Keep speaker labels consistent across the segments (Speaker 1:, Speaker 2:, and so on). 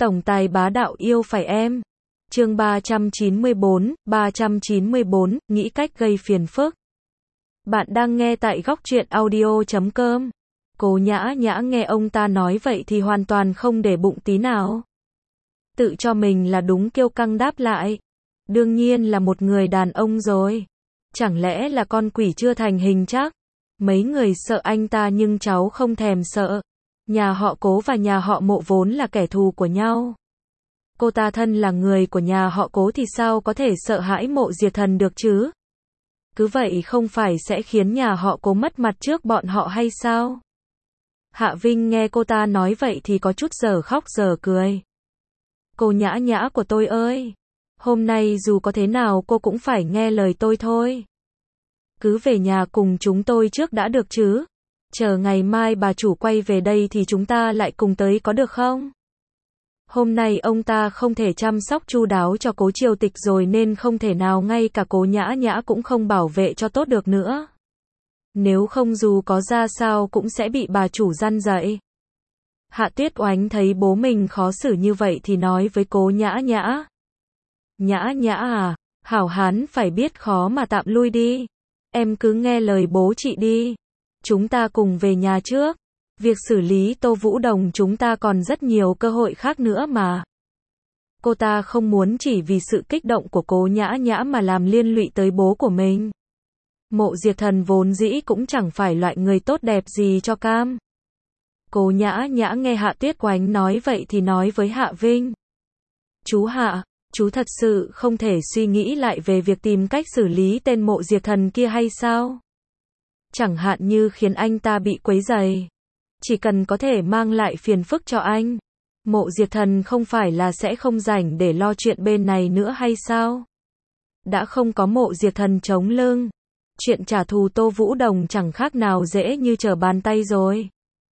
Speaker 1: Tổng tài bá đạo yêu phải em. Chương 394, nghĩ cách gây phiền phức. Bạn đang nghe tại góc truyện audio.com. Cố Nhã Nhã nghe ông ta nói vậy thì hoàn toàn không để bụng tí nào. Tự cho mình là đúng kiêu căng đáp lại. Đương nhiên là một người đàn ông rồi. Chẳng lẽ là con quỷ chưa thành hình chắc? Mấy người sợ anh ta nhưng cháu không thèm sợ. Nhà họ Cố và nhà họ Mộ vốn là kẻ thù của nhau. Cô ta thân là người của nhà họ Cố thì sao có thể sợ hãi Mộ Diệt Thần được chứ? Cứ vậy không phải sẽ khiến nhà họ Cố mất mặt trước bọn họ hay sao? Hạ Vinh nghe cô ta nói vậy thì có chút giờ khóc giờ cười. Cô Nhã Nhã của tôi ơi! Hôm nay dù có thế nào cô cũng phải nghe lời tôi thôi. Cứ về nhà cùng chúng tôi trước đã được chứ? Chờ ngày mai bà chủ quay về đây thì chúng ta lại cùng tới có được không? Hôm nay ông ta không thể chăm sóc chu đáo cho Cố Triều Tịch rồi nên không thể nào ngay cả Cố Nhã Nhã cũng không bảo vệ cho tốt được nữa. Nếu không dù có ra sao cũng sẽ bị bà chủ răn dạy. Hạ Tuyết Oánh thấy bố mình khó xử như vậy thì nói với Cố Nhã Nhã. Nhã Nhã à, hảo hán phải biết khó mà tạm lui đi. Em cứ nghe lời bố chị đi. Chúng ta cùng về nhà trước. Việc xử lý Tô Vũ Đồng chúng ta còn rất nhiều cơ hội khác nữa mà. Cô ta không muốn chỉ vì sự kích động của Cố Nhã Nhã mà làm liên lụy tới bố của mình. Mộ Diệt Thần vốn dĩ cũng chẳng phải loại người tốt đẹp gì cho cam. Cố Nhã Nhã nghe Hạ Tuyết Oánh nói vậy thì nói với Hạ Vinh. Chú Hạ, chú thật sự không thể suy nghĩ lại về việc tìm cách xử lý tên Mộ Diệt Thần kia hay sao? Chẳng hạn như khiến anh ta bị quấy rầy. Chỉ cần có thể mang lại phiền phức cho anh. Mộ Diệt Thần không phải là sẽ không rảnh để lo chuyện bên này nữa hay sao? Đã không có Mộ Diệt Thần chống lưng. Chuyện trả thù Tô Vũ Đồng chẳng khác nào dễ như trở bàn tay rồi.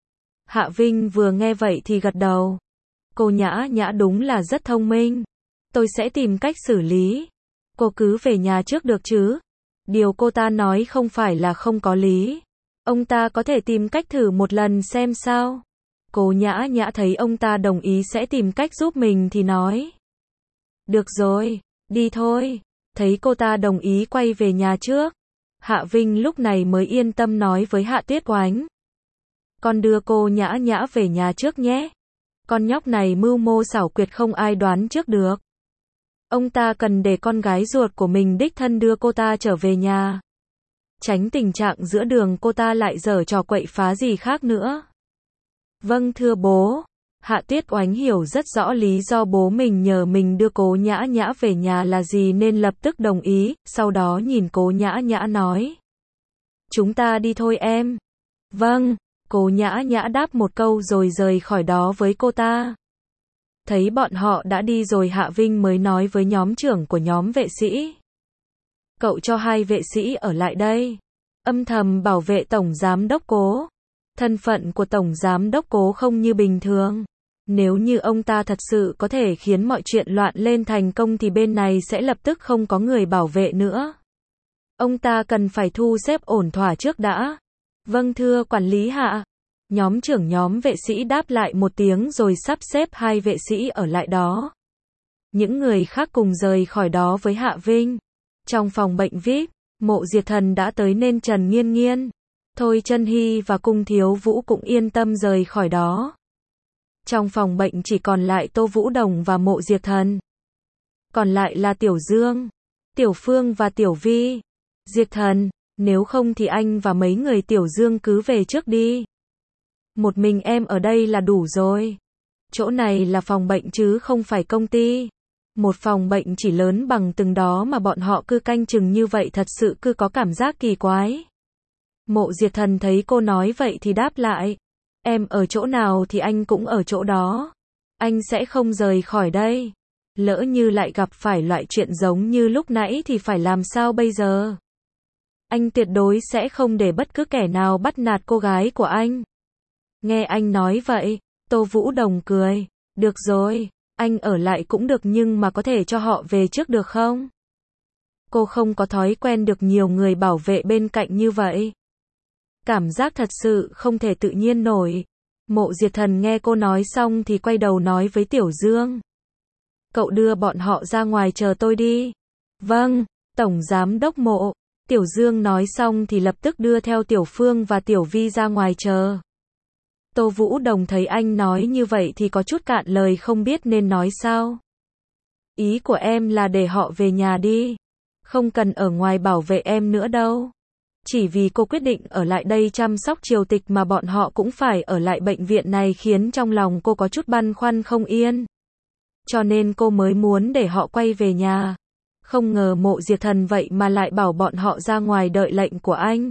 Speaker 1: Hạ Vinh vừa nghe vậy thì gật đầu. Cô Nhã Nhã đúng là rất thông minh. Tôi sẽ tìm cách xử lý. Cô cứ về nhà trước được chứ? Điều cô ta nói không phải là không có lý. Ông ta có thể tìm cách thử một lần xem sao. Cố Nhã Nhã thấy ông ta đồng ý sẽ tìm cách giúp mình thì nói. Được rồi, đi thôi. Thấy cô ta đồng ý quay về nhà trước. Hạ Vinh lúc này mới yên tâm nói với Hạ Tuyết Oánh. Con đưa cô Nhã Nhã về nhà trước nhé. Con nhóc này mưu mô xảo quyệt không ai đoán trước được. Ông ta cần để con gái ruột của mình đích thân đưa cô ta trở về nhà. Tránh tình trạng giữa đường cô ta lại giở trò quậy phá gì khác nữa. Vâng thưa bố. Hạ Tuyết Oánh hiểu rất rõ lý do bố mình nhờ mình đưa Cố Nhã Nhã về nhà là gì nên lập tức đồng ý, sau đó nhìn Cố Nhã Nhã nói. Chúng ta đi thôi em. Vâng, Cố Nhã Nhã đáp một câu rồi rời khỏi đó với cô ta. Thấy bọn họ đã đi rồi Hạ Vinh mới nói với nhóm trưởng của nhóm vệ sĩ. Cậu cho hai vệ sĩ ở lại đây. Âm thầm bảo vệ Tổng Giám Đốc Cố. Thân phận của Tổng Giám Đốc Cố không như bình thường. Nếu như ông ta thật sự có thể khiến mọi chuyện loạn lên thành công thì bên này sẽ lập tức không có người bảo vệ nữa. Ông ta cần phải thu xếp ổn thỏa trước đã. Vâng thưa quản lý Hạ. Nhóm trưởng nhóm vệ sĩ đáp lại một tiếng rồi sắp xếp hai vệ sĩ ở lại đó. Những người khác cùng rời khỏi đó với Hạ Vinh. Trong phòng bệnh VIP, Mộ Diệt Thần đã tới nên Trần Nghiên Nghiên, Thôi Chân Hy và Cung Thiếu Vũ cũng yên tâm rời khỏi đó. Trong phòng bệnh chỉ còn lại Tô Vũ Đồng và Mộ Diệt Thần. Còn lại là Tiểu Dương, Tiểu Phương và Tiểu Vi. Diệt Thần, nếu không thì anh và mấy người Tiểu Dương cứ về trước đi. Một mình em ở đây là đủ rồi. Chỗ này là phòng bệnh chứ không phải công ty. Một phòng bệnh chỉ lớn bằng từng đó mà bọn họ cứ canh chừng như vậy thật sự cứ có cảm giác kỳ quái. Mộ Diệt Thần thấy cô nói vậy thì đáp lại. Em ở chỗ nào thì anh cũng ở chỗ đó. Anh sẽ không rời khỏi đây. Lỡ như lại gặp phải loại chuyện giống như lúc nãy thì phải làm sao bây giờ? Anh tuyệt đối sẽ không để bất cứ kẻ nào bắt nạt cô gái của anh. Nghe anh nói vậy, Tô Vũ Đồng cười. Được rồi, anh ở lại cũng được nhưng mà có thể cho họ về trước được không? Cô không có thói quen được nhiều người bảo vệ bên cạnh như vậy. Cảm giác thật sự không thể tự nhiên nổi. Mộ Diệt Thần nghe cô nói xong thì quay đầu nói với Tiểu Dương. Cậu đưa bọn họ ra ngoài chờ tôi đi. Vâng, Tổng Giám Đốc Mộ. Tiểu Dương nói xong thì lập tức đưa theo Tiểu Phương và Tiểu Vi ra ngoài chờ. Tô Vũ Đồng thấy anh nói như vậy thì có chút cạn lời không biết nên nói sao. Ý của em là để họ về nhà đi. Không cần ở ngoài bảo vệ em nữa đâu. Chỉ vì cô quyết định ở lại đây chăm sóc Triều Tịch mà bọn họ cũng phải ở lại bệnh viện này khiến trong lòng cô có chút băn khoăn không yên. Cho nên cô mới muốn để họ quay về nhà. Không ngờ Mộ Diệt Thần vậy mà lại bảo bọn họ ra ngoài đợi lệnh của anh.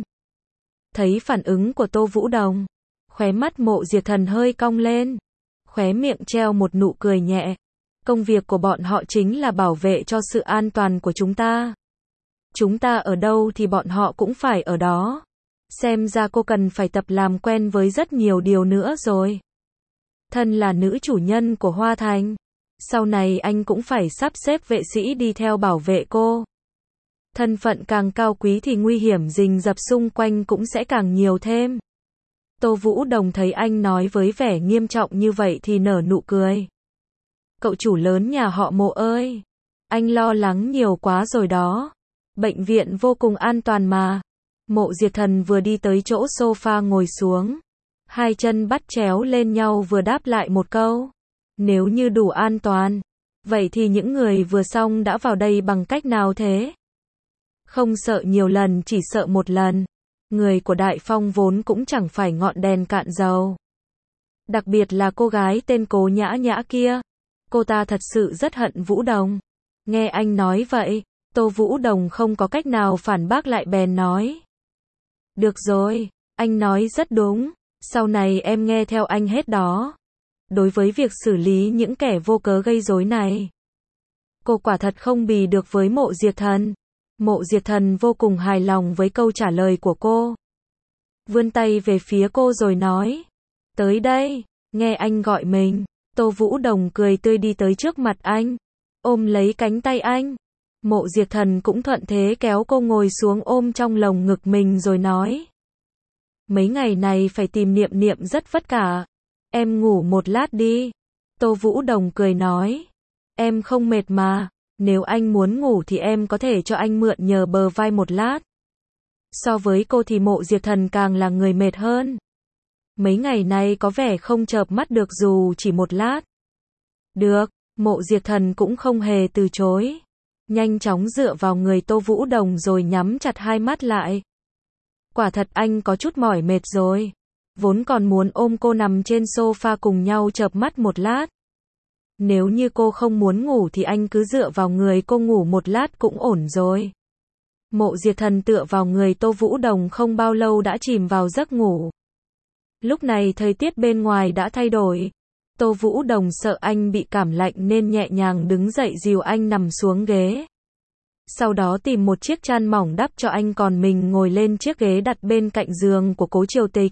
Speaker 1: Thấy phản ứng của Tô Vũ Đồng, khóe mắt Mộ Diệt Thần hơi cong lên, khóe miệng treo một nụ cười nhẹ. Công việc của bọn họ chính là bảo vệ cho sự an toàn của chúng ta. Chúng ta ở đâu thì bọn họ cũng phải ở đó. Xem ra cô cần phải tập làm quen với rất nhiều điều nữa rồi. Thân là nữ chủ nhân của Hoa Thành, sau này anh cũng phải sắp xếp vệ sĩ đi theo bảo vệ cô. Thân phận càng cao quý thì nguy hiểm rình rập xung quanh cũng sẽ càng nhiều thêm. Tô Vũ Đồng thấy anh nói với vẻ nghiêm trọng như vậy thì nở nụ cười. Cậu chủ lớn nhà họ Mộ ơi, anh lo lắng nhiều quá rồi đó. Bệnh viện vô cùng an toàn mà. Mộ Diệt Thần vừa đi tới chỗ sofa ngồi xuống, hai chân bắt chéo lên nhau vừa đáp lại một câu. Nếu như đủ an toàn, vậy thì những người vừa xong đã vào đây bằng cách nào thế? Không sợ nhiều lần chỉ sợ một lần. Người của Đại Phong vốn cũng chẳng phải ngọn đèn cạn dầu. Đặc biệt là cô gái tên Cố Nhã Nhã kia. Cô ta thật sự rất hận Vũ Đồng. Nghe anh nói vậy, Tô Vũ Đồng không có cách nào phản bác lại bèn nói. Được rồi, anh nói rất đúng. Sau này em nghe theo anh hết đó. Đối với việc xử lý những kẻ vô cớ gây rối này, cô quả thật không bì được với Mộ Diệt Thần. Mộ Diệt Thần vô cùng hài lòng với câu trả lời của cô. Vươn tay về phía cô rồi nói. Tới đây, nghe anh gọi mình. Tô Vũ Đồng cười tươi đi tới trước mặt anh, ôm lấy cánh tay anh. Mộ Diệt Thần cũng thuận thế kéo cô ngồi xuống ôm trong lồng ngực mình rồi nói. Mấy ngày này phải tìm Niệm Niệm rất vất vả. Em ngủ một lát đi. Tô Vũ Đồng cười nói. Em không mệt mà. Nếu anh muốn ngủ thì em có thể cho anh mượn nhờ bờ vai một lát. So với cô thì Mộ Diệt Thần càng là người mệt hơn. Mấy ngày nay có vẻ không chợp mắt được dù chỉ một lát. Được, Mộ Diệt Thần cũng không hề từ chối. Nhanh chóng dựa vào người Tô Vũ Đồng rồi nhắm chặt hai mắt lại. Quả thật anh có chút mỏi mệt rồi. Vốn còn muốn ôm cô nằm trên sofa cùng nhau chợp mắt một lát. Nếu như cô không muốn ngủ thì anh cứ dựa vào người cô ngủ một lát cũng ổn rồi. Mộ Diệt Thần tựa vào người Tô Vũ Đồng không bao lâu đã chìm vào giấc ngủ. Lúc này thời tiết bên ngoài đã thay đổi. Tô Vũ Đồng sợ anh bị cảm lạnh nên nhẹ nhàng đứng dậy dìu anh nằm xuống ghế. Sau đó tìm một chiếc chăn mỏng đắp cho anh còn mình ngồi lên chiếc ghế đặt bên cạnh giường của Cố Triều Tịch.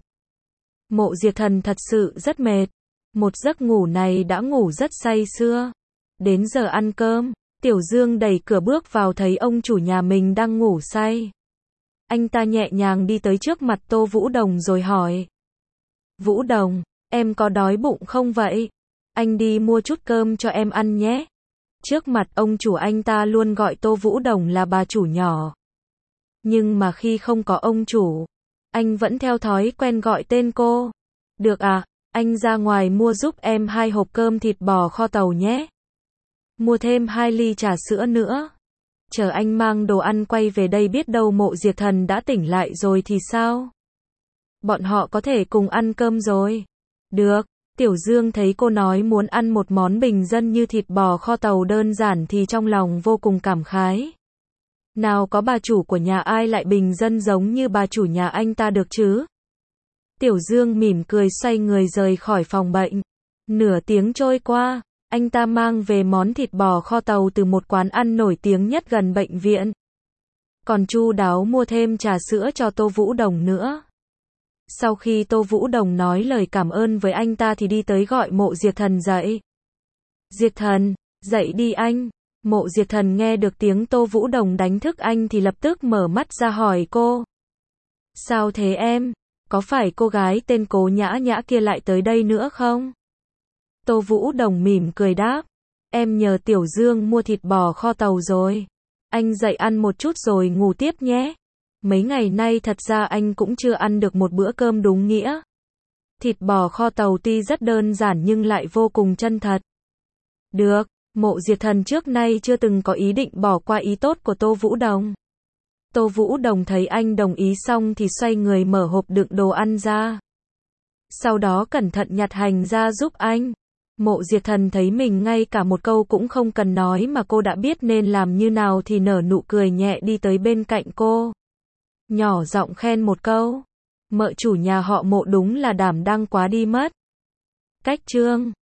Speaker 1: Mộ Diệt Thần thật sự rất mệt. Một giấc ngủ này đã ngủ rất say sưa. Đến giờ ăn cơm, Tiểu Dương đẩy cửa bước vào thấy ông chủ nhà mình đang ngủ say. Anh ta nhẹ nhàng đi tới trước mặt Tô Vũ Đồng rồi hỏi. Vũ Đồng, em có đói bụng không vậy? Anh đi mua chút cơm cho em ăn nhé. Trước mặt ông chủ anh ta luôn gọi Tô Vũ Đồng là bà chủ nhỏ. Nhưng mà khi không có ông chủ, anh vẫn theo thói quen gọi tên cô. Được à, anh ra ngoài mua giúp em 2 hộp cơm thịt bò kho tàu nhé. Mua thêm 2 ly trà sữa nữa. Chờ anh mang đồ ăn quay về đây biết đâu Mộ Diệt Thần đã tỉnh lại rồi thì sao? Bọn họ có thể cùng ăn cơm rồi. Được, Tiểu Dương thấy cô nói muốn ăn một món bình dân như thịt bò kho tàu đơn giản thì trong lòng vô cùng cảm khái. Nào có bà chủ của nhà ai lại bình dân giống như bà chủ nhà anh ta được chứ? Tiểu Dương mỉm cười xoay người rời khỏi phòng bệnh. Nửa tiếng trôi qua, anh ta mang về món thịt bò kho tàu từ một quán ăn nổi tiếng nhất gần bệnh viện. Còn chu đáo mua thêm trà sữa cho Tô Vũ Đồng nữa. Sau khi Tô Vũ Đồng nói lời cảm ơn với anh ta thì đi tới gọi Mộ Diệt Thần dậy. Diệt Thần, dậy đi anh. Mộ Diệt Thần nghe được tiếng Tô Vũ Đồng đánh thức anh thì lập tức mở mắt ra hỏi cô. Sao thế em? có phải cô gái tên Cố Nhã Nhã kia lại tới đây nữa không? Tô Vũ Đồng mỉm cười đáp. Em nhờ Tiểu Dương mua thịt bò kho tàu rồi. Anh dậy ăn một chút rồi ngủ tiếp nhé. Mấy ngày nay thật ra anh cũng chưa ăn được một bữa cơm đúng nghĩa. Thịt bò kho tàu tuy rất đơn giản nhưng lại vô cùng chân thật. Được, Mộ Diệt Thần trước nay chưa từng có ý định bỏ qua ý tốt của Tô Vũ Đồng. Tô Vũ Đồng thấy anh đồng ý xong thì xoay người mở hộp đựng đồ ăn ra. Sau đó cẩn thận nhặt hành ra giúp anh. Mộ Diệt Thần thấy mình ngay cả một câu cũng không cần nói mà cô đã biết nên làm như nào thì nở nụ cười nhẹ đi tới bên cạnh cô. Nhỏ giọng khen một câu. Mợ chủ nhà họ Mộ đúng là đảm đang quá đi mất. Cách chương